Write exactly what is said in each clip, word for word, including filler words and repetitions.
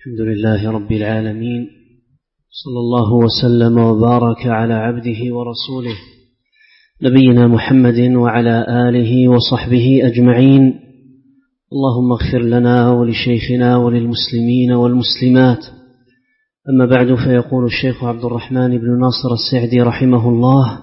الحمد لله رب العالمين، صلى الله وسلم وبارك على عبده ورسوله نبينا محمد وعلى آله وصحبه أجمعين. اللهم اغفر لنا ولشيخنا وللمسلمين والمسلمات. أما بعد، فيقول الشيخ عبد الرحمن بن ناصر السعدي رحمه الله: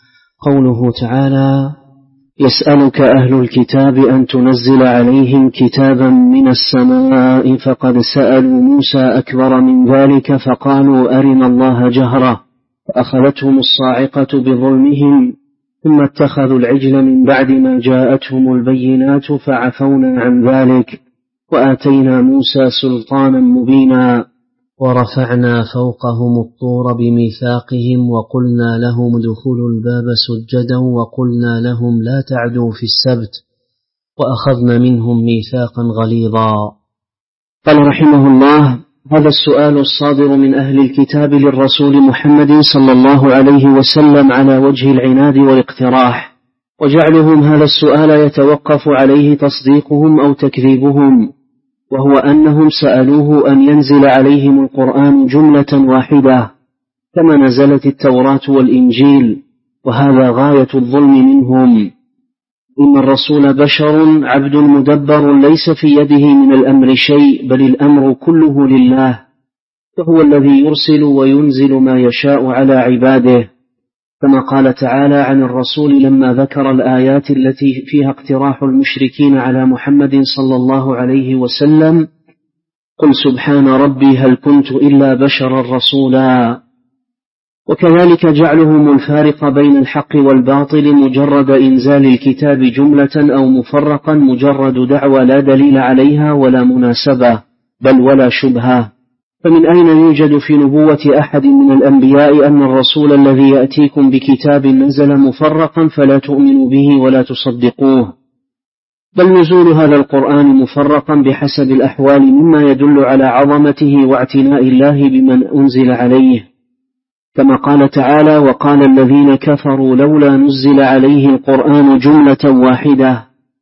قوله تعالى: يسألك أهل الكتاب أن تنزل عليهم كتابا من السماء فقد سألوا موسى أكبر من ذلك فقالوا أرنا الله جهرة فأخذتهم الصاعقة بظلمهم ثم اتخذوا العجل من بعد ما جاءتهم البينات فعفونا عن ذلك وآتينا موسى سلطانا مبينا ورفعنا فوقهم الطور بميثاقهم وقلنا لهم ادخلوا الباب سجدا وقلنا لهم لا تعدوا في السبت وأخذنا منهم ميثاقا غليظا. قال رحمه الله: هذا السؤال الصادر من أهل الكتاب للرسول محمد صلى الله عليه وسلم على وجه العناد والاقتراح، وجعلهم هذا السؤال يتوقف عليه تصديقهم أو تكذيبهم، وهو أنهم سألوه أن ينزل عليهم القرآن جملة واحدة كما نزلت التوراة والإنجيل، وهذا غاية الظلم منهم. إن الرسول بشر عبد مدبر ليس في يده من الأمر شيء، بل الأمر كله لله، فهو الذي يرسل وينزل ما يشاء على عباده، كما قال تعالى عن الرسول لما ذكر الآيات التي فيها اقتراح المشركين على محمد صلى الله عليه وسلم: قل سبحان ربي هل كنت إلا بشرا رسولا. وكذلك جعلهم الفارق بين الحق والباطل مجرد إنزال الكتاب جملة أو مفرقا مجرد دعوى لا دليل عليها ولا مناسبة بل ولا شبهة. فمن أين يوجد في نبوة أحد من الأنبياء أن الرسول الذي يأتيكم بكتاب نزل مفرقا فلا تؤمنوا به ولا تصدقوه؟ بل نزول هذا القرآن مفرقا بحسب الأحوال مما يدل على عظمته واعتناء الله بمن أنزل عليه، كما قال تعالى: وقال الذين كفروا لولا نزل عليه القرآن جملة واحدة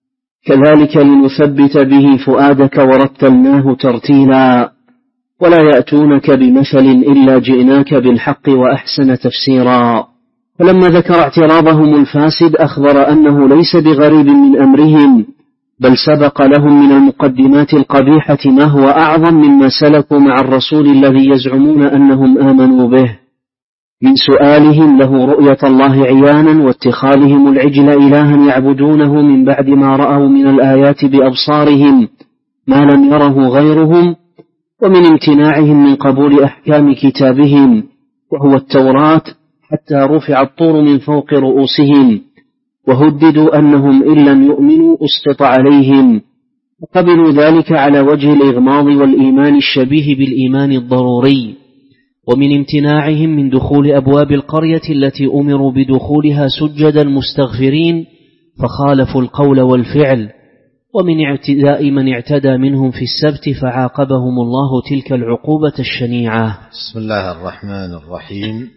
كذلك لنثبت به فؤادك ورتلناه ترتيلا ولا يأتونك بمثل إلا جئناك بالحق وأحسن تفسيرا. فلما ذكر اعتراضهم الفاسد أخبر أنه ليس بغريب من أمرهم، بل سبق لهم من المقدمات القبيحة ما هو أعظم مما سلكوا مع الرسول الذي يزعمون أنهم آمنوا به، من سؤالهم له رؤية الله عيانا واتخاذهم العجل إلها يعبدونه من بعد ما رأوا من الآيات بأبصارهم ما لم يره غيرهم، ومن امتناعهم من قبول أحكام كتابهم وهو التوراة حتى رفع الطور من فوق رؤوسهم وهددوا أنهم إن لم يؤمنوا أسقط عليهم، وقبلوا ذلك على وجه الإغماض والإيمان الشبيه بالإيمان الضروري. ومن امتناعهم من دخول أبواب القرية التي أمروا بدخولها سجدا مستغفرين فخالفوا القول والفعل، ومن اعتداء من اعتدى منهم في السبت فعاقبهم الله تلك العقوبة الشنيعة. بسم الله الرحمن الرحيم.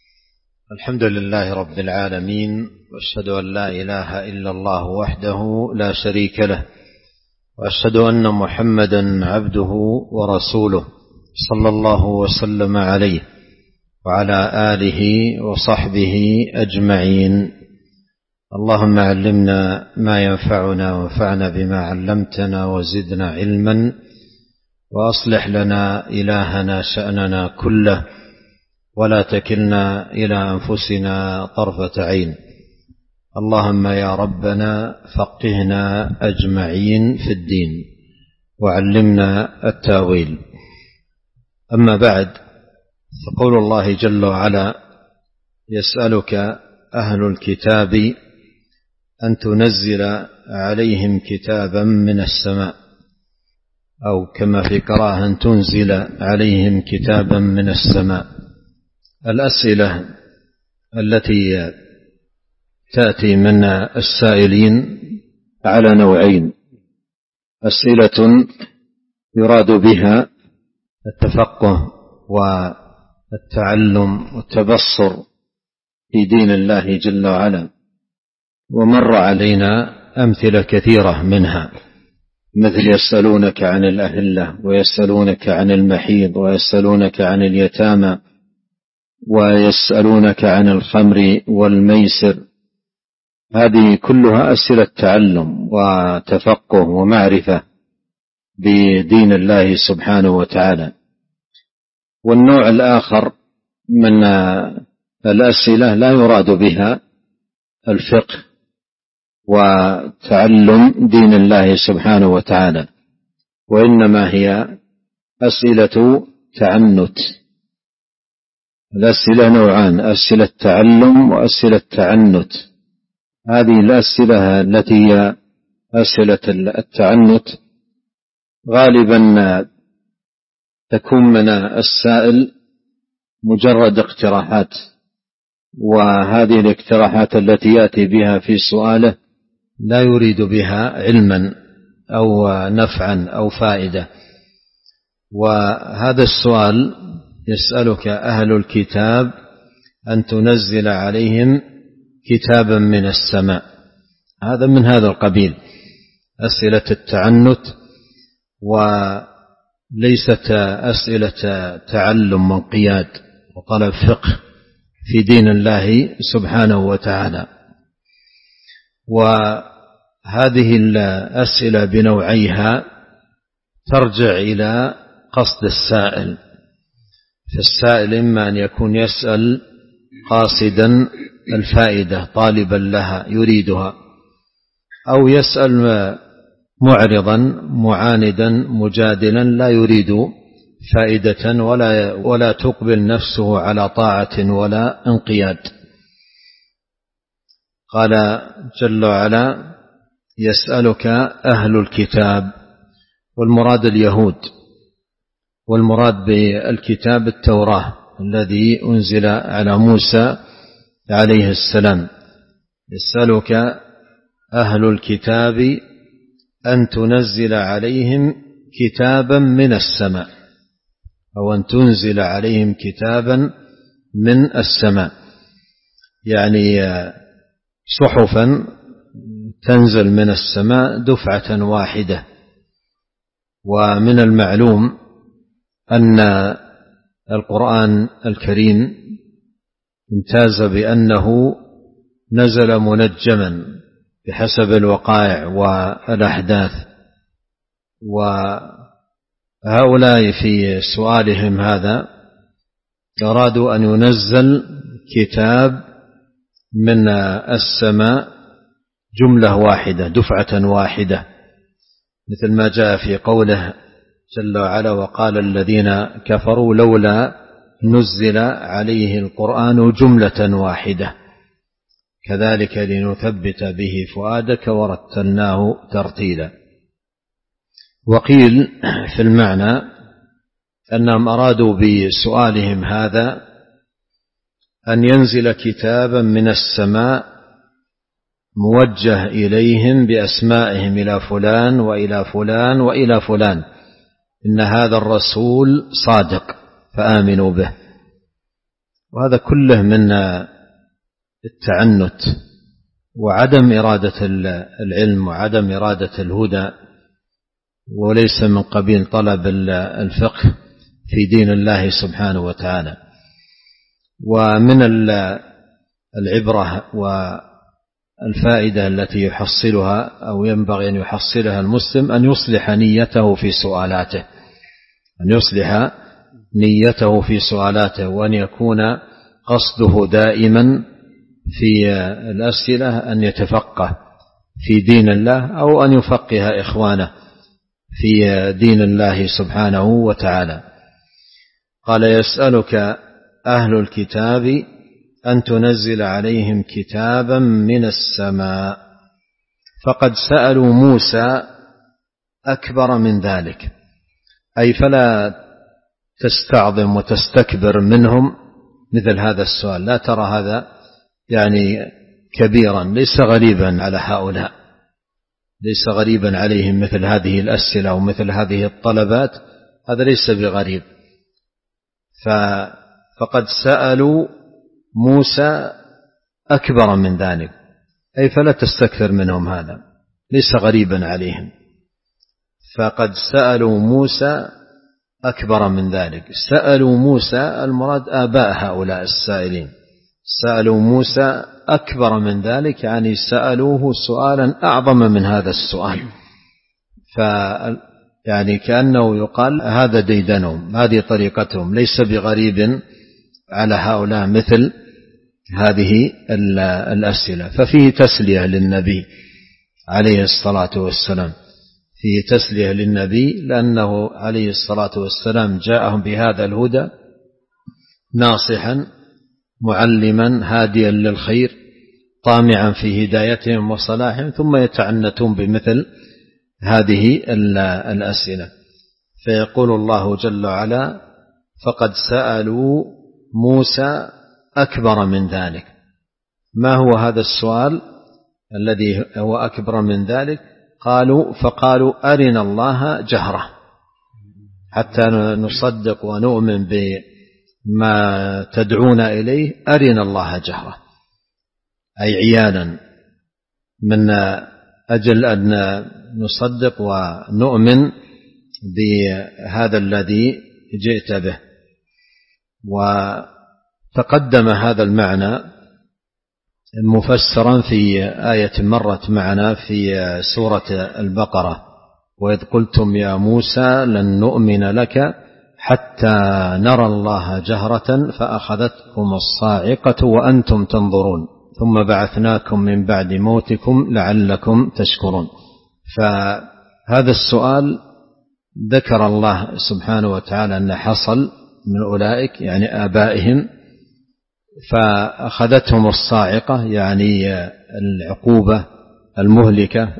الحمد لله رب العالمين، وأشهد أن لا إله إلا الله وحده لا شريك له، وأشهد أن محمدا عبده ورسوله صلى الله وسلم عليه وعلى آله وصحبه أجمعين. اللهم علمنا ما ينفعنا وانفعنا بما علمتنا وزدنا علما، وأصلح لنا إلهنا شأننا كله، ولا تكلنا إلى أنفسنا طرفة عين. اللهم يا ربنا فقهنا أجمعين في الدين وعلمنا التاويل. أما بعد، فقول الله جل وعلا: يسألك أهل الكتاب أن تنزل عليهم كتابا من السماء، أو كما في قراءة أن تنزل عليهم كتابا من السماء. الأسئلة التي تأتي من السائلين على نوعين: أسئلة يراد بها التفقه والتعلم والتبصر في دين الله جل وعلا، ومر علينا أمثلة كثيرة منها. مثل يسألونك عن الأهلة، ويسألونك عن المحيض، ويسألونك عن اليتامى، ويسألونك عن الخمر والميسر. هذه كلها أسئلة تعلم وتفقه ومعرفة بدين الله سبحانه وتعالى. والنوع الآخر من الأسئلة لا يراد بها الفقه وتعلم دين الله سبحانه وتعالى، وإنما هي أسئلة تعنت. الأسئلة نوعان: أسئلة تعلم وأسئلة تعنت. هذه الأسئلة التي هي أسئلة التعنت غالبا تكون من السائل مجرد اقتراحات، وهذه الاقتراحات التي يأتي بها في سؤاله لا يريد بها علما أو نفعا أو فائدة. وهذا السؤال يسألك أهل الكتاب أن تنزل عليهم كتابا من السماء، هذا من هذا القبيل، أسئلة التعنت، وليست أسئلة تعلم وانقياد وطلب فقه في دين الله سبحانه وتعالى. وهذه الأسئلة بنوعيها ترجع إلى قصد السائل، فالسائل إما أن يكون يسأل قاصدا الفائدة طالبا لها يريدها، أو يسأل معرضا معاندا مجادلا لا يريد فائدة ولا, ولا تقبل نفسه على طاعة ولا انقياد. قال جل وعلا: يسألك أهل الكتاب، والمراد اليهود، والمراد بالكتاب التوراة الذي أنزل على موسى عليه السلام. يسألك أهل الكتاب أن تنزل عليهم كتابا من السماء، أو أن تنزل عليهم كتابا من السماء، يعني صحفا تنزل من السماء دفعة واحدة. ومن المعلوم أن القرآن الكريم امتاز بأنه نزل منجما بحسب الوقائع والأحداث، وهؤلاء في سؤالهم هذا أرادوا أن ينزل كتاب من السماء جملة واحدة دفعة واحدة، مثل ما جاء في قوله جل وعلا: وقال الذين كفروا لولا نزل عليه القرآن جملة واحدة كذلك لنثبت به فؤادك ورتلناه ترتيلا. وقيل في المعنى أنهم أرادوا بسؤالهم هذا أن ينزل كتابا من السماء موجه إليهم بأسمائهم إلى فلان وإلى فلان وإلى فلان، إن هذا الرسول صادق فآمنوا به. وهذا كله من التعنت وعدم إرادة العلم وعدم إرادة الهدى، وليس من قبيل طلب الفقه في دين الله سبحانه وتعالى. ومن العبرة والفائدة التي يحصلها أو ينبغي أن يحصلها المسلم أن يصلح نيته في سؤالاته، أن يصلح نيته في سؤالاته، وأن يكون قصده دائما في الأسئلة أن يتفقه في دين الله، أو أن يفقه إخوانه في دين الله سبحانه وتعالى. قال: يسألك أهل الكتاب أن تنزل عليهم كتابا من السماء، فقد سألوا موسى أكبر من ذلك، أي فلا تستعظم وتستكبر منهم مثل هذا السؤال، لا ترى هذا يعني كبيرا، ليس غريبا على هؤلاء، ليس غريبا عليهم مثل هذه الأسئلة ومثل هذه الطلبات، هذا ليس بغريب. فقد سألوا موسى أكبر من ذلك، أي فلا تستكثر منهم، هذا ليس غريبا عليهم. فقد سألوا موسى أكبر من ذلك. سألوا موسى المراد آباء هؤلاء السائلين، سألوا موسى أكبر من ذلك، يعني سألوه سؤالا أعظم من هذا السؤال. ف يعني كأنه يقال هذا ديدنهم، هذه طريقتهم، ليس بغريب على هؤلاء مثل هذه الأسئلة. ففيه تسلية للنبي عليه الصلاة والسلام، فيه تسلية للنبي لأنه عليه الصلاة والسلام جاءهم بهذا الهدى ناصحا معلما هاديا للخير طامعا في هدايتهم وصلاحهم، ثم يتعنتون بمثل هذه الأسئلة. فيقول الله جل وعلا: فقد سألوا موسى أكبر من ذلك. ما هو هذا السؤال الذي هو أكبر من ذلك؟ قالوا فقالوا أرنا الله جهرة حتى نصدق ونؤمن بما تدعون إليه، أرنا الله جهرة، أي عيانا، من أجل أن نصدق ونؤمن بهذا الذي جئت به. وتقدم هذا المعنى مفسرا في آية مرت معنا في سورة البقرة: وإذ قلتم يا موسى لن نؤمن لك حتى نرى الله جهرة فأخذتكم الصاعقة وأنتم تنظرون ثم بعثناكم من بعد موتكم لعلكم تشكرون. فهذا السؤال ذكر الله سبحانه وتعالى أن حصل من أولئك يعني آبائهم، فأخذتهم الصاعقة يعني العقوبة المهلكة،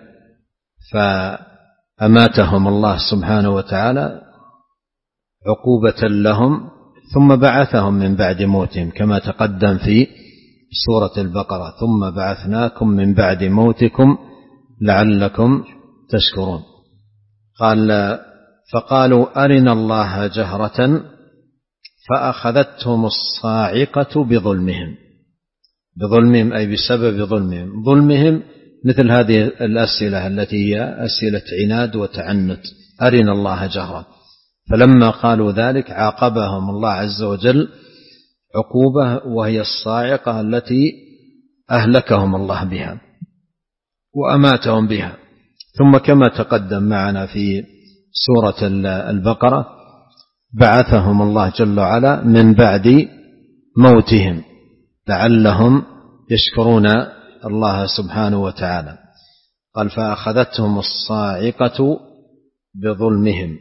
فأماتهم الله سبحانه وتعالى عقوبة لهم، ثم بعثهم من بعد موتهم كما تقدم في سورة البقرة: ثم بعثناكم من بعد موتكم لعلكم تشكرون. قال فقالوا أرنا الله جهرة فأخذتهم الصاعقة بظلمهم. بظلمهم أي بسبب ظلمهم. ظلمهم مثل هذه الأسئلة التي هي أسئلة عناد وتعنت: أرنا الله جهرة. فلما قالوا ذلك عاقبهم الله عز وجل عقوبة وهي الصاعقة التي أهلكهم الله بها وأماتهم بها. ثم كما تقدم معنا في سورة البقرة بعثهم الله جل وعلا من بعد موتهم لعلهم يشكرون الله سبحانه وتعالى. قال فأخذتهم الصاعقة بظلمهم.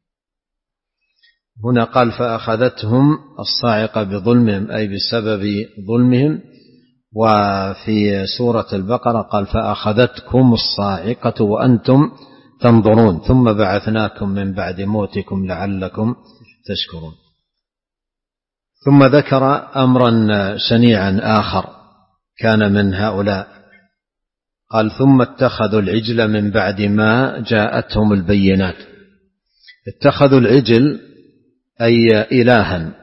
هنا قال فأخذتهم الصاعقة بظلمهم أي بسبب ظلمهم، وفي سورة البقرة قال فأخذتكم الصاعقة وأنتم تنظرون ثم بعثناكم من بعد موتكم لعلكم تشكرون. ثم ذكر أمرا شنيعا آخر كان من هؤلاء، قال ثم اتخذوا العجل من بعد ما جاءتهم البينات. اتخذوا العجل أي إلها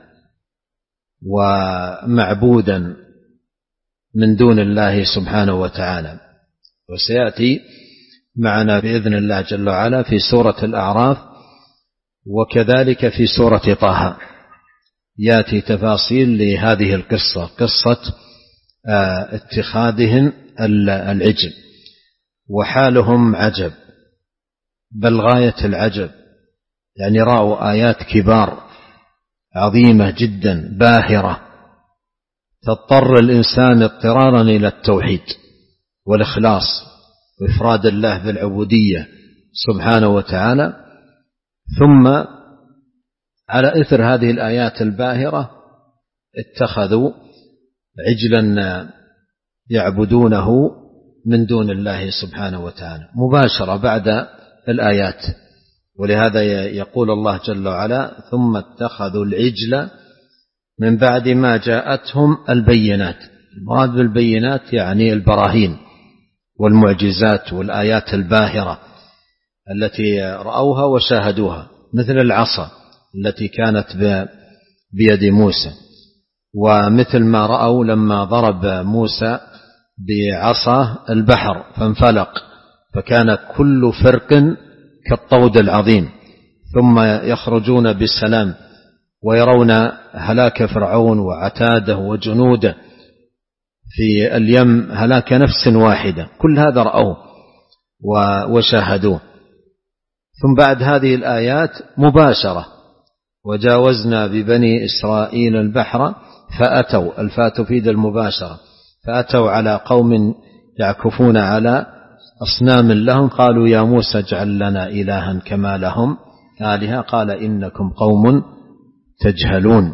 ومعبودا من دون الله سبحانه وتعالى. وسيأتي معنا بإذن الله جل وعلا في سورة الأعراف وكذلك في سورة طه يأتي تفاصيل لهذه القصة، قصة اتخاذهم العجل. وحالهم عجب بل غاية العجب، يعني رأوا آيات كبار عظيمة جدا باهرة تضطر الإنسان اضطرارا إلى التوحيد والإخلاص وإفراد الله بالعبودية سبحانه وتعالى. ثم على إثر هذه الآيات الباهرة اتخذوا عجلا يعبدونه من دون الله سبحانه وتعالى مباشرة بعد الآيات. ولهذا يقول الله جل وعلا ثم اتخذوا العجل من بعد ما جاءتهم البينات. المراد بالبينات يعني البراهين والمعجزات والآيات الباهرة التي رأوها وشاهدوها، مثل العصا التي كانت بيد موسى، ومثل ما رأوا لما ضرب موسى بعصا البحر فانفلق فكان كل فرق كالطود العظيم، ثم يخرجون بالسلام ويرون هلاك فرعون وعتاده وجنوده في اليم هلاك نفس واحدة، كل هذا رأوه وشاهدوه. ثم بعد هذه الآيات مباشرة وجاوزنا ببني إسرائيل البحر فأتوا، الفاء تفيد المباشرة، فأتوا على قوم يعكفون على أصنام لهم، قالوا يا موسى اجعل لنا إلها كما لهم آلهة، قال إنكم قوم تجهلون.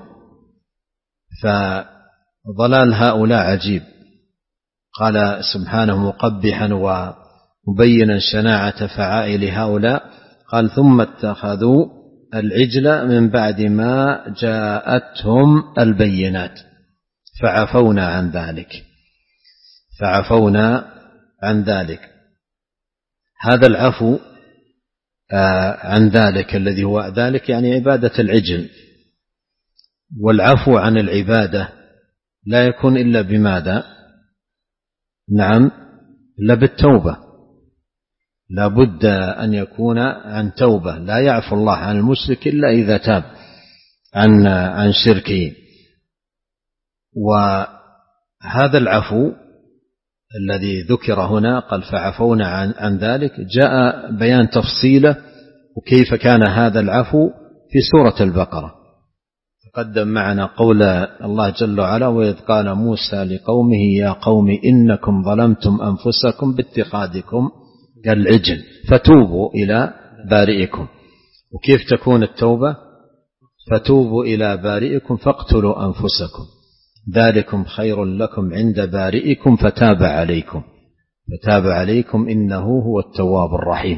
فضلال هؤلاء عجيب. قال سبحانه مقبحا ومبينا شناعة فعائل هؤلاء، قال ثم اتخذوا العجل من بعد ما جاءتهم البينات فعفونا عن ذلك فعفونا عن ذلك هذا العفو عن ذلك الذي هو ذلك يعني عبادة العجل. والعفو عن العبادة لا يكون إلا بماذا؟ نعم، إلا بالتوبة، لا بد أن يكون عن توبة. لا يعفو الله عن المشرك إلا إذا تاب عن عن شركه. وهذا العفو الذي ذكر هنا قال فعفونا عن, عن ذلك، جاء بيان تفصيله وكيف كان هذا العفو في سورة البقرة. تقدم معنا قول الله جل وعلا وإذ قال موسى لقومه يا قوم إنكم ظلمتم أنفسكم باتخاذكم العجل فتوبوا إلى بارئكم. وكيف تكون التوبة؟ فتوبوا إلى بارئكم فاقتلوا أنفسكم ذلكم خير لكم عند بارئكم فتاب عليكم فتاب عليكم إنه هو التواب الرحيم.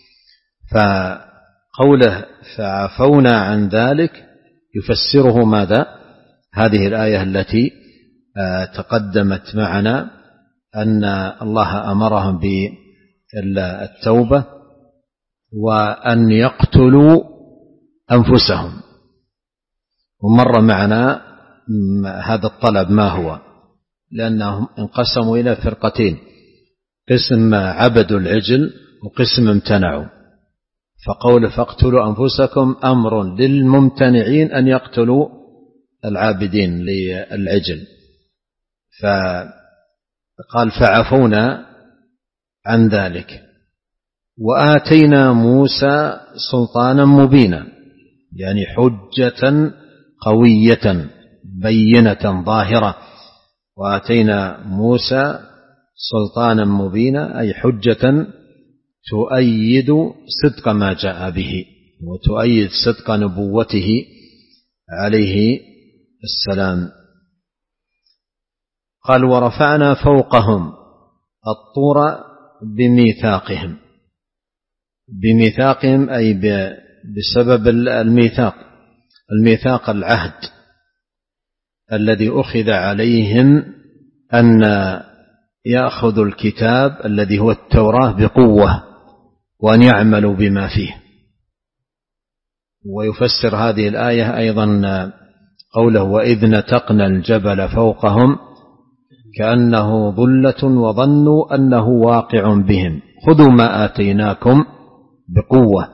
فقوله فعفونا عن ذلك يفسره ماذا؟ هذه الآية التي تقدمت معنا أن الله أمرهم بالتوبة وأن يقتلوا أنفسهم. ومر معنا هذا الطلب ما هو، لأنهم انقسموا إلى فرقتين، قسم عبدوا العجل وقسم امتنعوا. فقول فاقتلوا أنفسكم أمر للممتنعين أن يقتلوا العابدين للعجل. فقال فعفونا عن ذلك وآتينا موسى سلطانا مبينا، يعني حجة قوية بينة ظاهرة. وآتينا موسى سلطانا مبينا أي حجة تؤيد صدق ما جاء به وتؤيد صدق نبوته عليه السلام. قال ورفعنا فوقهم الطور بميثاقهم بميثاقهم أي بسبب الميثاق الميثاق العهد الذي أخذ عليهم أن يأخذوا الكتاب الذي هو التوراة بقوة وأن يعملوا بما فيه. ويفسر هذه الآية أيضا قوله وإذ نتقنا الجبل فوقهم كأنه ظلة وظنوا أنه واقع بهم خذوا ما آتيناكم بقوة.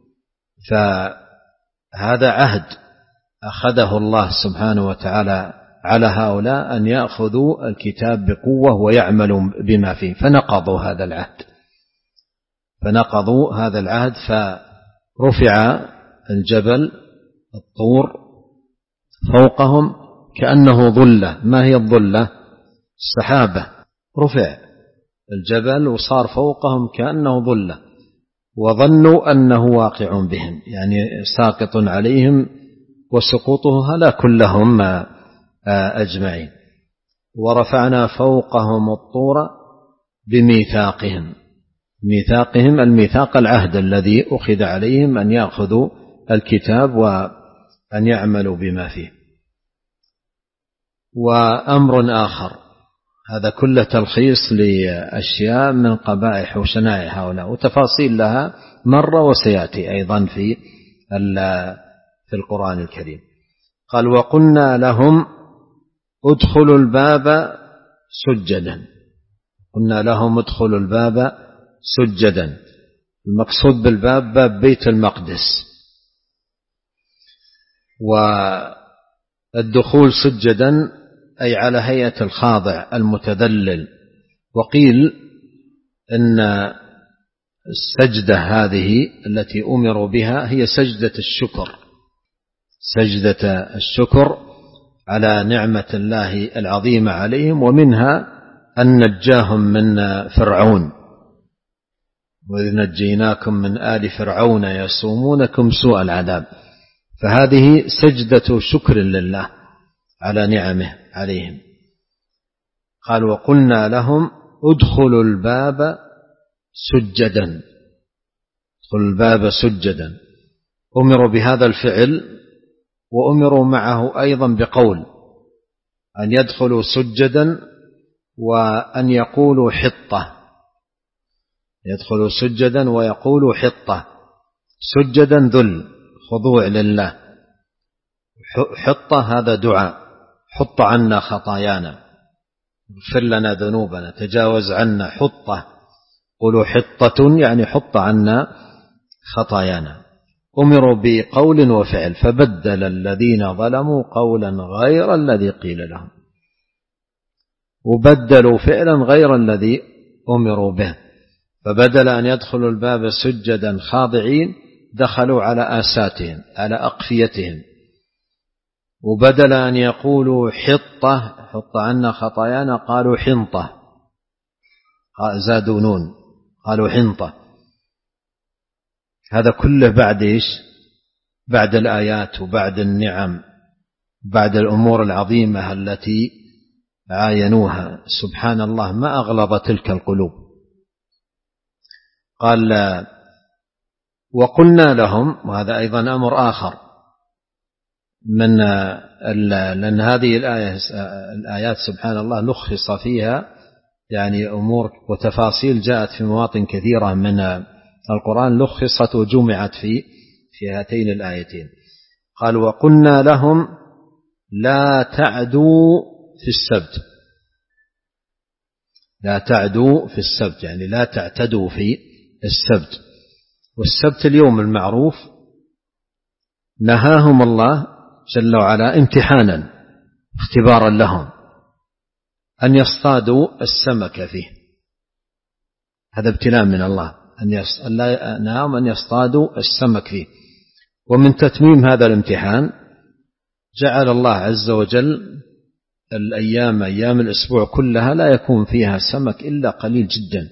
فهذا عهد أخذه الله سبحانه وتعالى على هؤلاء أن يأخذوا الكتاب بقوة ويعملوا بما فيه، فنقضوا هذا العهد فنقضوا هذا العهد فرفع الجبل الطور فوقهم كأنه ظلة. ما هي الظلة؟ السحابة. رفع الجبل وصار فوقهم كأنه ظلة وظنوا أنه واقع بهم، يعني ساقط عليهم وسقوطه هلاك لهم أجمعين. ورفعنا فوقهم الطور بميثاقهم ميثاقهم الميثاق العهد الذي أخذ عليهم أن يأخذوا الكتاب وأن يعملوا بما فيه. وأمر آخر، هذا كله تلخيص لأشياء من قبائح وشنائع هؤلاء وتفاصيل لها مرة وسيأتي أيضا في في القرآن الكريم. قال وقلنا لهم ادخلوا الباب سجدا قلنا لهم ادخلوا الباب سجدا المقصود بالباب باب بيت المقدس، والدخول سجدا أي على هيئة الخاضع المتذلل. وقيل إن السجدة هذه التي أمروا بها هي سجدة الشكر، سجدة الشكر على نعمة الله العظيمة عليهم، ومنها أن نجاهم من فرعون، وإذ نجيناكم من آل فرعون يسومونكم سوء العذاب. فهذه سجدة شكر لله على نعمه عليهم. قال وقلنا لهم ادخلوا الباب سجدا، ادخلوا الباب سجدا، أمروا بهذا الفعل وأمروا معه أيضا بقول أن يدخلوا سجدا وأن يقولوا حطة، يدخلوا سجدا ويقولوا حطة. سجدا ذل خضوع لله، حطة هذا دعاء، حط عنا خطايانا، اغفر لنا ذنوبنا، تجاوز عنا. حطة قولوا حطة يعني حط عنا خطايانا. أمروا بقول وفعل، فبدل الذين ظلموا قولا غير الذي قيل لهم، وبدلوا فعلا غير الذي أمروا به. فبدل أن يدخلوا الباب سجدا خاضعين دخلوا على آساتهم على أقفيتهم، وبدل أن يقولوا حطة حط عنا خطايانا قالوا حنطة، زادوا نون قالوا حنطة. هذا كله بعد إيش؟ بعد الآيات وبعد النعم، بعد الأمور العظيمة التي عاينوها. سبحان الله ما أغلظ تلك القلوب. قال وقلنا لهم، وهذا أيضا أمر آخر من لأن هذه الآية الآيات سبحان الله لخص فيها يعني أمور وتفاصيل جاءت في مواطن كثيرة من القرآن، لخصت وجمعت في في هاتين الآيتين. قال وقلنا لهم لا تعدوا في السبت، لا تعدوا في السبت يعني لا تعتدوا في السبت. والسبت اليوم المعروف نهاهم الله جل وعلا امتحانا اختبارا لهم أن يصطادوا السمك فيه، هذا ابتلاء من الله أن نهاهم أن يصطادوا السمك فيه. ومن تتميم هذا الامتحان جعل الله عز وجل الأيام أيام الأسبوع كلها لا يكون فيها سمك إلا قليل جدا،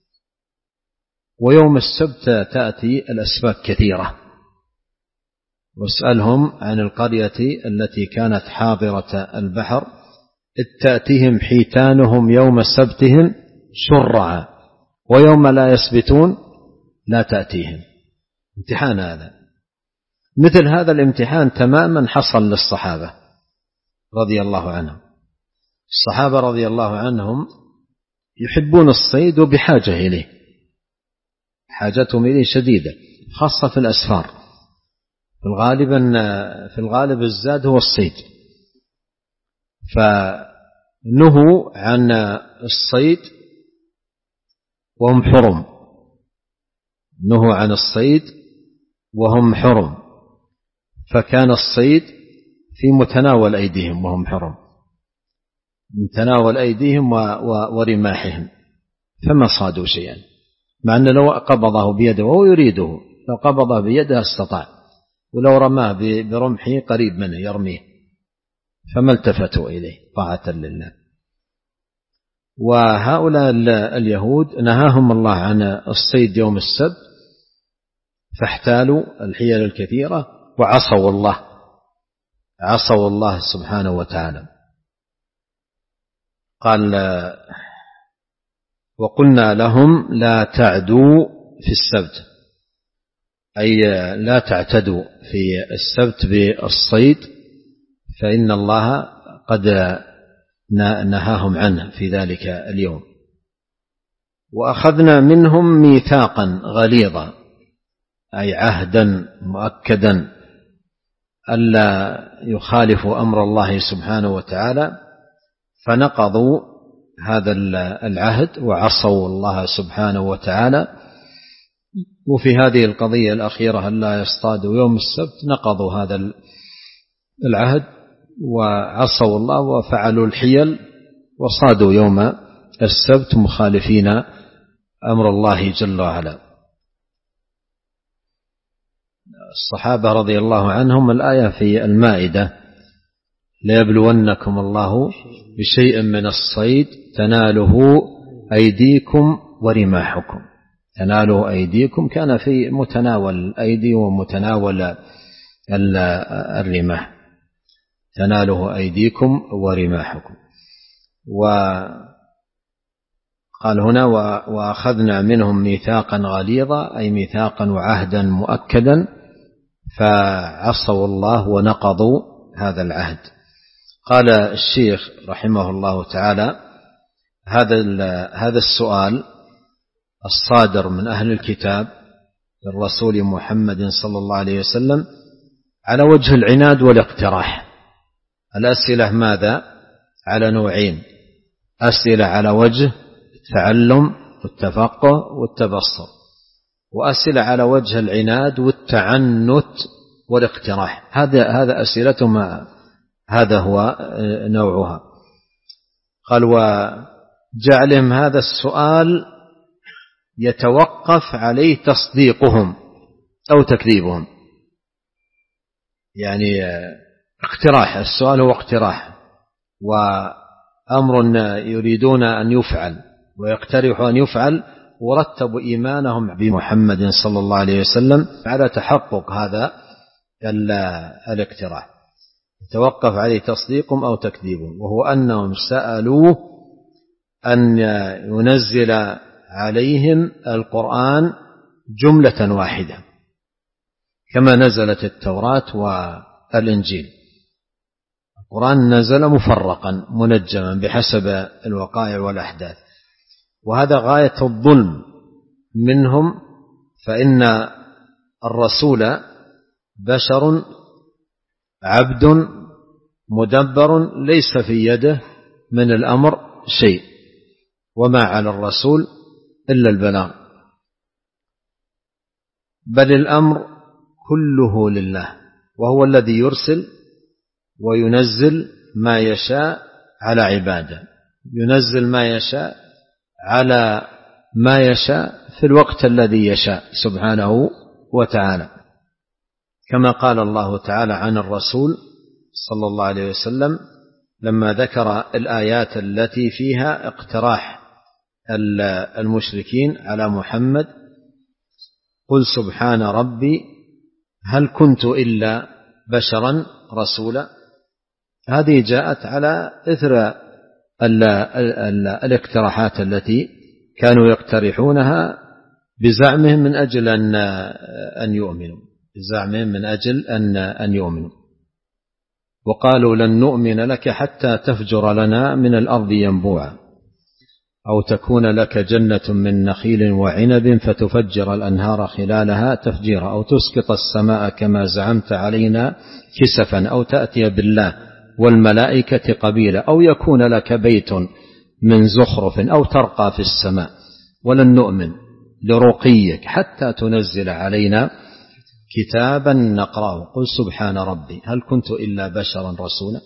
ويوم السبت تأتي الأسماك كثيرة. واسألهم عن القرية التي كانت حاضرة البحر إذ تأتيهم حيتانهم يوم سبتهم شرعا ويوم لا يسبتون لا تأتيهم. امتحان هذا، مثل هذا الامتحان تماما حصل للصحابة رضي الله عنهم. الصحابة رضي الله عنهم يحبون الصيد وبحاجة إليه، حاجتهم إليه شديدة، خاصة في الأسفار. في الغالب أن في الغالب الزاد هو الصيد، فنهوا عن الصيد وهم حرم، نهوا عن الصيد وهم حرم، فكان الصيد في متناول أيديهم وهم حرم، متناول أيديهم ورماحهم، فما صادوا شيئا، مع أن لو قبضه بيده وهو يريده لو قبضه بيده استطاع، ولو رماه برمحه قريب منه يرميه، فما التفتوا إليه طاعة لله. وهؤلاء اليهود نهاهم الله عن الصيد يوم السبت فاحتالوا الحيل الكثيرة وعصوا الله، عصوا الله سبحانه وتعالى. قال وقلنا لهم لا تعدوا في السبت، أي لا تعتدوا في السبت بالصيد، فإن الله قد نهاهم عنه في ذلك اليوم. وأخذنا منهم ميثاقا غليظا، أي عهدا مؤكدا ألا يخالفوا أمر الله سبحانه وتعالى، فنقضوا هذا العهد وعصوا الله سبحانه وتعالى وفي هذه القضية الأخيرة أن لا يصطادوا يوم السبت نقضوا هذا العهد وعصوا الله وفعلوا الحيل وصادوا يوم السبت مخالفين أمر الله جل وعلا. الصحابة رضي الله عنهم الآية في المائدة: ليبلونكم الله بشيء من الصيد تناله أيديكم ورماحكم. تناله أيديكم كان في متناول الأيدي ومتناول الرماح، تناله أيديكم ورماحكم. وقال هنا: وأخذنا منهم ميثاقا غليظا، أي ميثاقا وعهدا مؤكدا، فعصوا الله ونقضوا هذا العهد. قال الشيخ رحمه الله تعالى: هذا هذا السؤال الصادر من أهل الكتاب للرسول محمد صلى الله عليه وسلم على وجه العناد والاقتراح. الأسئلة ماذا؟ على نوعين: أسئلة على وجه التعلم والتفقه والتبصر، وأسئلة على وجه العناد والتعنت والاقتراح. هذا هذا أسئلتهم، هذا هو نوعها. قال: وجعلهم هذا السؤال يتوقف عليه تصديقهم أو تكذيبهم. يعني اقتراح، السؤال هو اقتراح وأمر يريدون أن يفعل ويقترحوا أن يفعل، ورتبوا إيمانهم بمحمد صلى الله عليه وسلم على تحقق هذا الاقتراح. يتوقف عليه تصديقهم أو تكذيبهم، وهو أنهم سألوه أن ينزل عليهم القرآن جملة واحدة كما نزلت التوراة والإنجيل. القرآن نزل مفرقا منجما بحسب الوقائع والأحداث، وهذا غاية الظلم منهم، فإن الرسول بشر عبد مدبر ليس في يده من الأمر شيء، وما على الرسول إلا البلاغ، بل الأمر كله لله، وهو الذي يرسل وينزل ما يشاء على عباده، ينزل ما يشاء على ما يشاء في الوقت الذي يشاء سبحانه وتعالى، كما قال الله تعالى عن الرسول صلى الله عليه وسلم لما ذكر الآيات التي فيها اقتراح المشركين على محمد: قل سبحان ربي هل كنت إلا بشرا رسولا. هذه جاءت على إثر الاقتراحات التي كانوا يقترحونها بزعمهم من أجل أن يؤمنوا بزعمهم من أجل أن يؤمنوا وقالوا: لن نؤمن لك حتى تفجر لنا من الأرض ينبوعا، أو تكون لك جنة من نخيل وعنب فتفجر الأنهار خلالها تفجيرا، أو تسقط السماء كما زعمت علينا كسفا، أو تأتي بالله والملائكة قبيلا، أو يكون لك بيت من زخرف، أو ترقى في السماء، ولن نؤمن لرقيك حتى تنزل علينا كتابا نقرأه. قل سبحان ربي هل كنت إلا بشرا رسولا.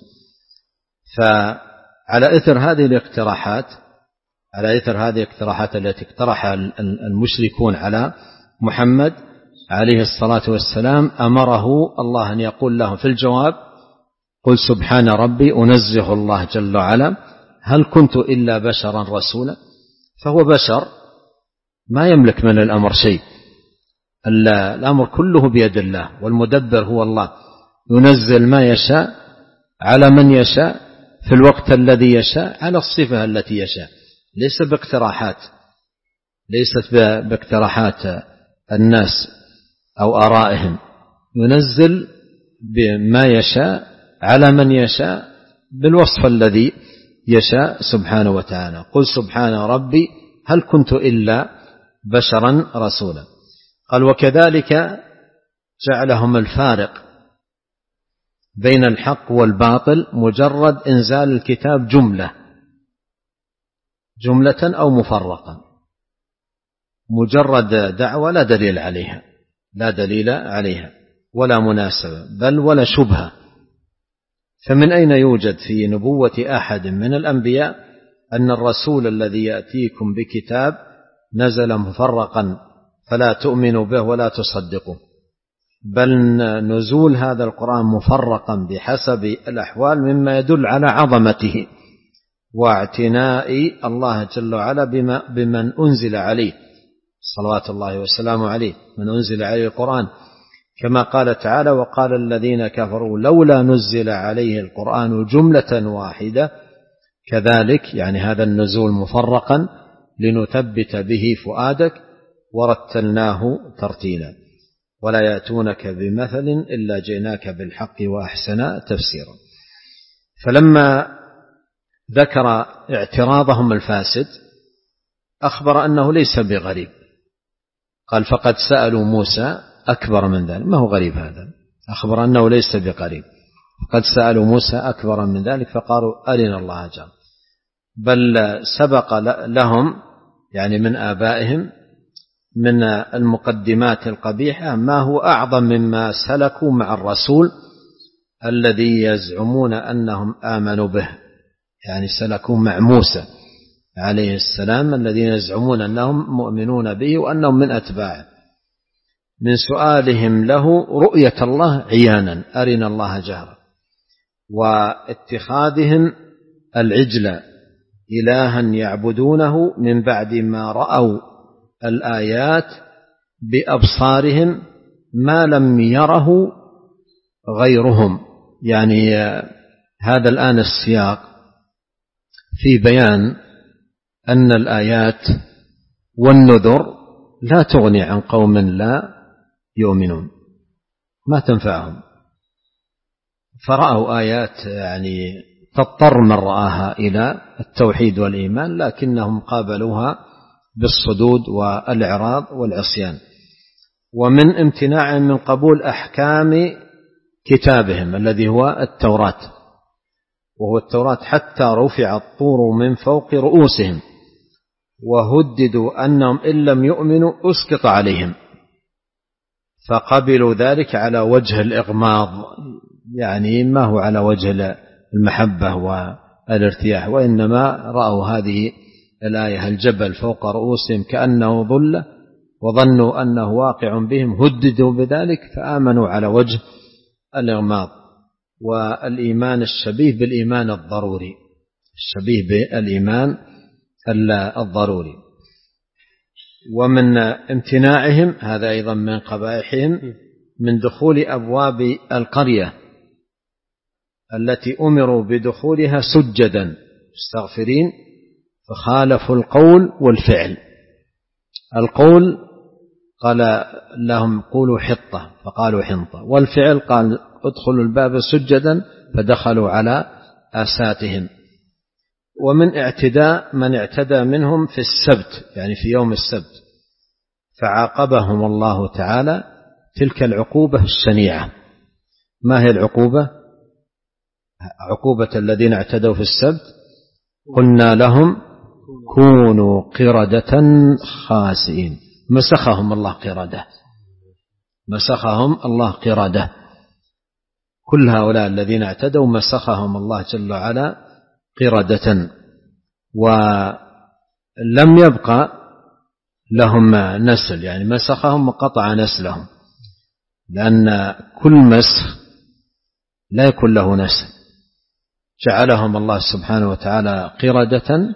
فعلى إثر هذه الاقتراحات على إثر هذه الاقتراحات التي اقترحها المشركون على محمد عليه الصلاة والسلام، أمره الله أن يقول لهم في الجواب: قل سبحان ربي، أنزه الله جل وعلا، هل كنت إلا بشرا رسولا. فهو بشر ما يملك من الأمر شيء، الأمر كله بيد الله، والمدبر هو الله، ينزل ما يشاء على من يشاء في الوقت الذي يشاء على الصفة التي يشاء، ليس باقتراحات ليست باقتراحات الناس أو آرائهم، ينزل بما يشاء على من يشاء بالوصف الذي يشاء سبحانه وتعالى. قل سبحان ربي هل كنت إلا بشرا رسولا. قال: وكذلك جعلهم الفارق بين الحق والباطل مجرد إنزال الكتاب جملة جملة أو مفرقا، مجرد دعوة لا دليل عليها، لا دليل عليها ولا مناسبة بل ولا شبهة. فمن أين يوجد في نبوة أحد من الأنبياء أن الرسول الذي يأتيكم بكتاب نزل مفرقا فلا تؤمنوا به ولا تصدقوا، بل نزول هذا القرآن مفرقا بحسب الأحوال مما يدل على عظمته واعتناء الله جل وعلا بمن أنزل عليه صلوات الله وسلامه عليه، من أنزل عليه القرآن، كما قال تعالى: وقال الذين كفروا لولا نزل عليه القرآن جملة واحدة. كذلك يعني هذا النزول مفرقا لنثبت به فؤادك ورتلناه ترتيلا، ولا يأتونك بمثل إلا جئناك بالحق وأحسن تفسيرا. فلما ذكر اعتراضهم الفاسد أخبر أنه ليس بغريب، قال: فقد سألوا موسى أكبر من ذلك. ما هو غريب هذا؟ أخبر أنه ليس بغريب، قد سألوا موسى أكبر من ذلك فقالوا أرنا الله جل، بل سبق لهم يعني من آبائهم من المقدمات القبيحة ما هو أعظم مما سلكوا مع الرسول الذي يزعمون أنهم آمنوا به، يعني سلكوا مع موسى عليه السلام الذين يزعمون أنهم مؤمنون به وأنهم من أتباعه، من سؤالهم له رؤية الله عيانا أرنا الله جهرا، واتخاذهم العجل إلها يعبدونه من بعد ما رأوا الآيات بأبصارهم ما لم يره غيرهم. يعني هذا الآن السياق في بيان أن الآيات والنذر لا تغني عن قوم لا يؤمنون، ما تنفعهم، فرأوا آيات يعني تضطر من رآها إلى التوحيد والإيمان، لكنهم قابلوها بالصدود والإعراض والعصيان. ومن امتناعهم من قبول أحكام كتابهم الذي هو التوراة، وهو التوراة حتى رفع الطور من فوق رؤوسهم وهددوا أنهم إن لم يؤمنوا أسقط عليهم، فقبلوا ذلك على وجه الإغماض، يعني ما هو على وجه المحبة والارتياح، وإنما رأوا هذه الآية الجبل فوق رؤوسهم كأنه ظلة وظنوا أنه واقع بهم، هددوا بذلك فآمنوا على وجه الإغماض. والإيمان الشبيه بالإيمان الضروري، الشبيه بالإيمان الضروري. ومن امتناعهم هذا أيضا من قبائحهم من دخول أبواب القرية التي أمروا بدخولها سجدا مستغفرين، فخالفوا القول والفعل. القول قال لهم قولوا حطة فقالوا حنطة، والفعل قال ادخلوا الباب سجدا فدخلوا على آساتهم. ومن اعتداء من اعتدى منهم في السبت، يعني في يوم السبت، فعاقبهم الله تعالى تلك العقوبة الشنيعة. ما هي العقوبة؟ عقوبة الذين اعتدوا في السبت: قلنا لهم كونوا قردة خاسئين، مسخهم الله قردة، مسخهم الله قردة. كل هؤلاء الذين اعتدوا مسخهم الله جل وعلا قردة، ولم يبقى لهم نسل، يعني مسخهم وقطع نسلهم، لأن كل مسخ لا يكون له نسل، جعلهم الله سبحانه وتعالى قردة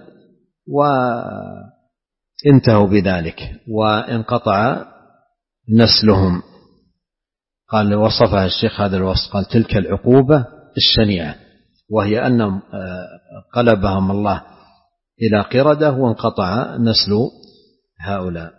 وانتهوا بذلك وانقطع نسلهم. قال وصفها الشيخ هذا الوصف، قال تلك العقوبة الشنيعة، وهي أنهم قلبهم الله إلى قردة وانقطع نسل هؤلاء.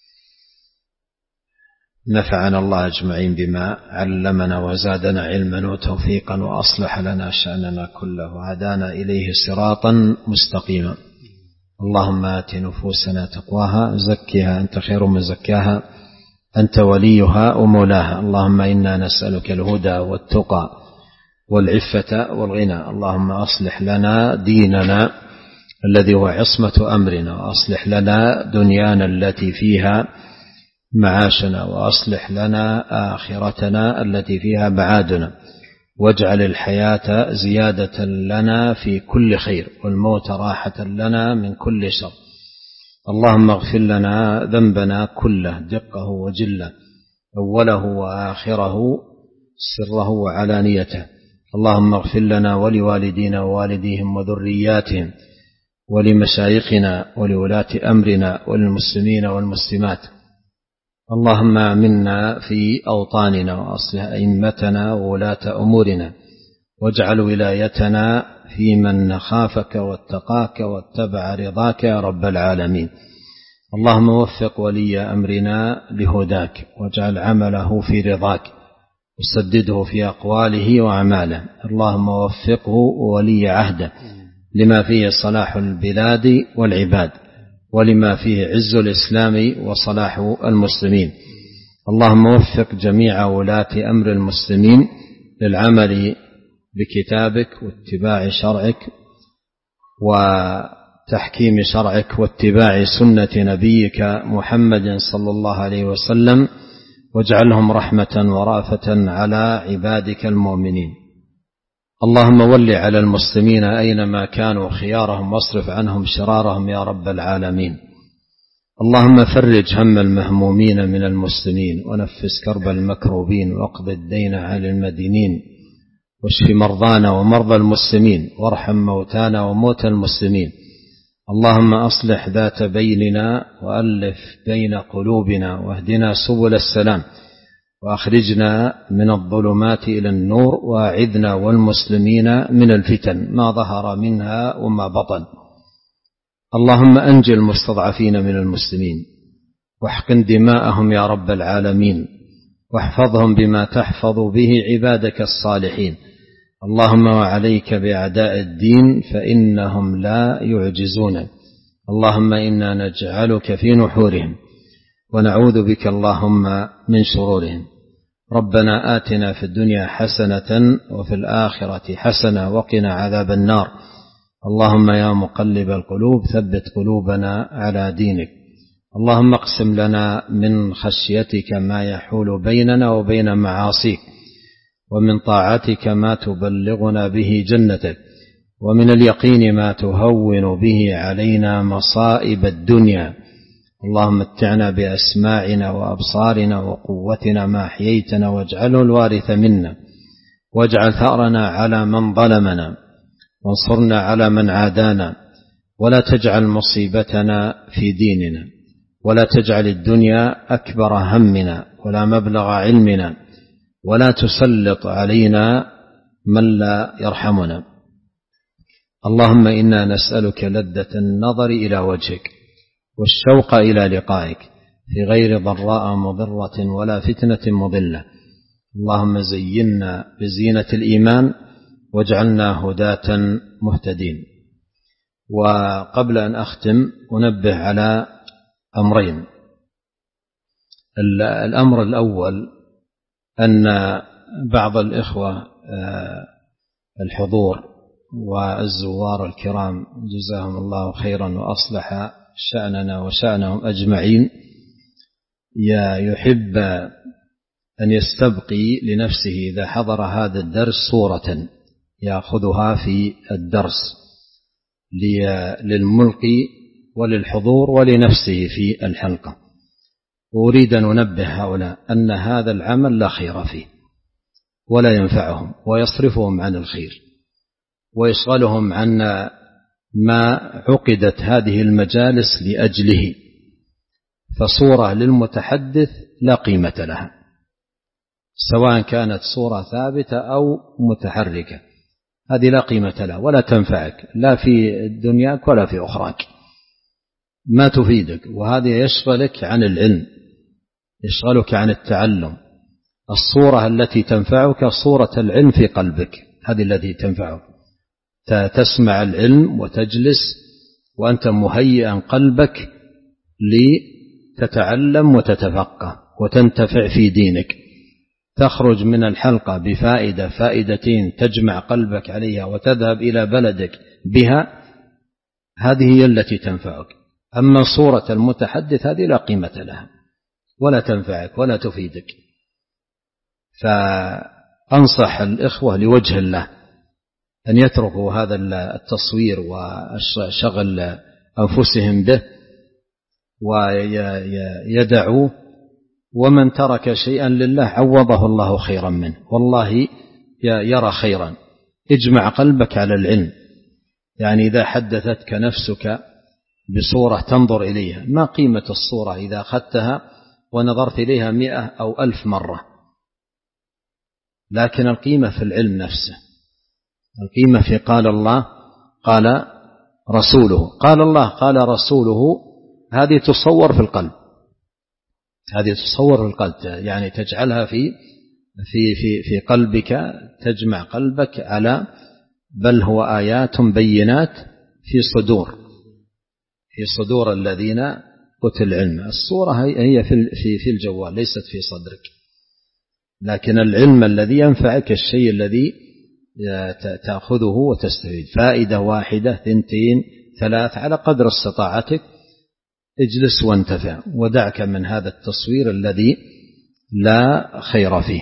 نفعنا الله أجمعين بما علمنا وزادنا علما وتوفيقا وأصلح لنا شأننا كله وهدانا إليه صراطا مستقيما. اللهم آت نفوسنا تقواها زكها أنت خير من زكاها أنت وليها ومولاها. اللهم إنا نسألك الهدى والتقى والعفة والغنى. اللهم أصلح لنا ديننا الذي هو عصمة أمرنا، وأصلح لنا دنيانا التي فيها معاشنا، وأصلح لنا آخرتنا التي فيها معادنا، واجعل الحياة زيادة لنا في كل خير، والموت راحة لنا من كل شر. اللهم اغفر لنا ذنبنا كله دقه وجله، أوله وآخره، سره وعلانيته. اللهم اغفر لنا ولوالدينا ووالديهم وذرياتهم، ولمشايخنا ولولاة أمرنا وللمسلمين والمسلمات. اللهم آمنا في أوطاننا، وأصلح أئمتنا وولاة أمورنا، واجعل ولايتنا في من نخافك واتقاك واتبع رضاك يا رب العالمين. اللهم وفق ولي أمرنا لهداك، واجعل عمله في رضاك، وسدده في أقواله وأعماله. اللهم وفقه وولي عهده لما فيه صلاح البلاد والعباد، ولما فيه عز الإسلام وصلاح المسلمين. اللهم وفق جميع ولاة أمر المسلمين للعمل بكتابك واتباع شرعك وتحكيم شرعك واتباع سنة نبيك محمد صلى الله عليه وسلم، واجعلهم رحمة ورأفة على عبادك المؤمنين. اللهم ول على المسلمين أينما كانوا خيارهم، واصرف عنهم شرارهم يا رب العالمين. اللهم فرج هم المهمومين من المسلمين، ونفس كرب المكروبين، واقض الدين عن المدينين، واشف مرضانا ومرضى المسلمين، وارحم موتانا وموتى المسلمين. اللهم أصلح ذات بيننا، وألف بين قلوبنا، واهدنا سبل السلام، وأخرجنا من الظلمات إلى النور، وأعذنا والمسلمين من الفتن ما ظهر منها وما بطن. اللهم أنجِ المستضعفين من المسلمين، واحقن دماءهم يا رب العالمين، واحفظهم بما تحفظ به عبادك الصالحين. اللهم وعليك بأعداء الدين فإنهم لا يعجزون. اللهم إنا نجعلك في نحورهم، ونعوذ بك اللهم من شرورهم. ربنا آتنا في الدنيا حسنة، وفي الآخرة حسنة، وقنا عذاب النار. اللهم يا مقلب القلوب ثبت قلوبنا على دينك. اللهم اقسم لنا من خشيتك ما يحول بيننا وبين معاصيك، ومن طاعتك ما تبلغنا به جنتك، ومن اليقين ما تهون به علينا مصائب الدنيا. اللهم متعنا بأسماعنا وأبصارنا وقوتنا ما أحييتنا، واجعله الوارث منا، واجعل ثأرنا على من ظلمنا، وانصرنا على من عادانا، ولا تجعل مصيبتنا في ديننا، ولا تجعل الدنيا أكبر همنا ولا مبلغ علمنا، ولا تسلط علينا من لا يرحمنا. اللهم إنا نسألك لذة النظر إلى وجهك، والشوق إلى لقائك، في غير ضراء مضرة ولا فتنة مضلة. اللهم زينا بزينة الإيمان، واجعلنا هداة مهتدين. وقبل أن أختم أنبه على أمرين. الأمر الأول أن بعض الإخوة الحضور والزوار الكرام جزاهم الله خيرا وأصلح شأننا وشأنهم أجمعين، يحب أن يستبقي لنفسه إذا حضر هذا الدرس صورة يأخذها في الدرس للملقي وللحضور ولنفسه في الحلقة. أريد أن أنبه هؤلاء أن هذا العمل لا خير فيه ولا ينفعهم، ويصرفهم عن الخير، ويشغلهم عن ما عقدت هذه المجالس لأجله. فصورة للمتحدث لا قيمة لها، سواء كانت صورة ثابتة أو متحركة، هذه لا قيمة لها ولا تنفعك لا في دنياك ولا في أخراك، ما تفيدك. وهذه يشغلك عن العلم، يشغلك عن التعلم. الصورة التي تنفعك صورة العلم في قلبك، هذه التي تنفعك، تسمع العلم وتجلس وأنت مهيئا قلبك لتتعلم وتتفقه وتنتفع في دينك. تخرج من الحلقة بفائدة فائدتين تجمع قلبك عليها وتذهب إلى بلدك بها، هذه هي التي تنفعك. أما صورة المتحدث هذه لا قيمة لها ولا تنفعك ولا تفيدك. فأنصح الإخوة لوجه الله أن يتركوا هذا التصوير وشغل أنفسهم به ويدعوه، ومن ترك شيئا لله عوضه الله خيرا منه، والله يرى خيرا. اجمع قلبك على العلم. يعني إذا حدثتك نفسك بصورة تنظر إليها، ما قيمة الصورة إذا أخذتها ونظرت إليها مئة أو ألف مرة؟ لكن القيمة في العلم نفسه، القيمة في قال الله قال رسوله. قال الله قال رسوله هذه تصور في القلب، هذه تصور في القلب، يعني تجعلها في في في في قلبك، تجمع قلبك على بل هو آيات بينات في صدور في صدور الذين أوتوا العلم. الصورة هي في في في الجوال ليست في صدرك، لكن العلم الذي ينفعك الشيء الذي تأخذه وتستفيد. فائدة واحدة ثنتين ثلاث على قدر استطاعتك، اجلس وانتفع ودعك من هذا التصوير الذي لا خير فيه.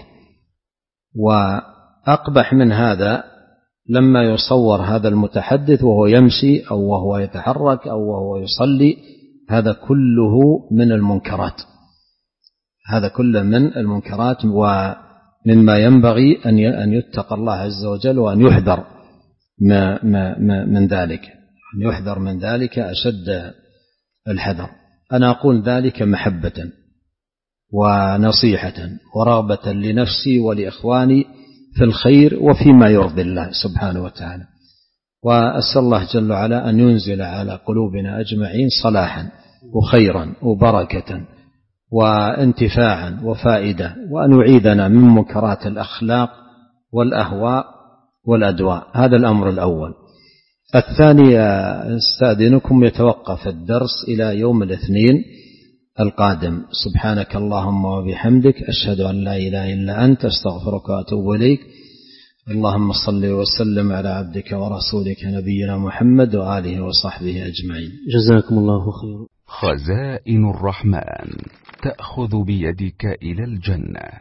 وأقبح من هذا لما يصور هذا المتحدث وهو يمشي أو وهو يتحرك أو وهو يصلي، هذا كله من المنكرات، هذا كله من المنكرات ومما ينبغي أن يتقى الله عز وجل وأن يحذر ما ما ما من ذلك، أن يحذر من ذلك أشد الحذر. أنا أقول ذلك محبة ونصيحة ورغبة لنفسي ولإخواني في الخير وفيما يرضي الله سبحانه وتعالى. وأسأل الله جل وعلا أن ينزل على قلوبنا أجمعين صلاحا وخيرا وبركة وانتفاعا وفائدة، وأن يعيدنا من منكرات الأخلاق والأهواء والأدواء. هذا الأمر الأول. الثاني استأذنكم يتوقف الدرس إلى يوم الاثنين القادم. سبحانك اللهم وبحمدك، أشهد أن لا إله إلا أنت، أستغفرك وأتوب إليك. اللهم صل وسلم على عبدك ورسولك نبينا محمد وآله وصحبه أجمعين. جزاكم الله خيرا. خزائن الرحمن تأخذ بيدك إلى الجنة.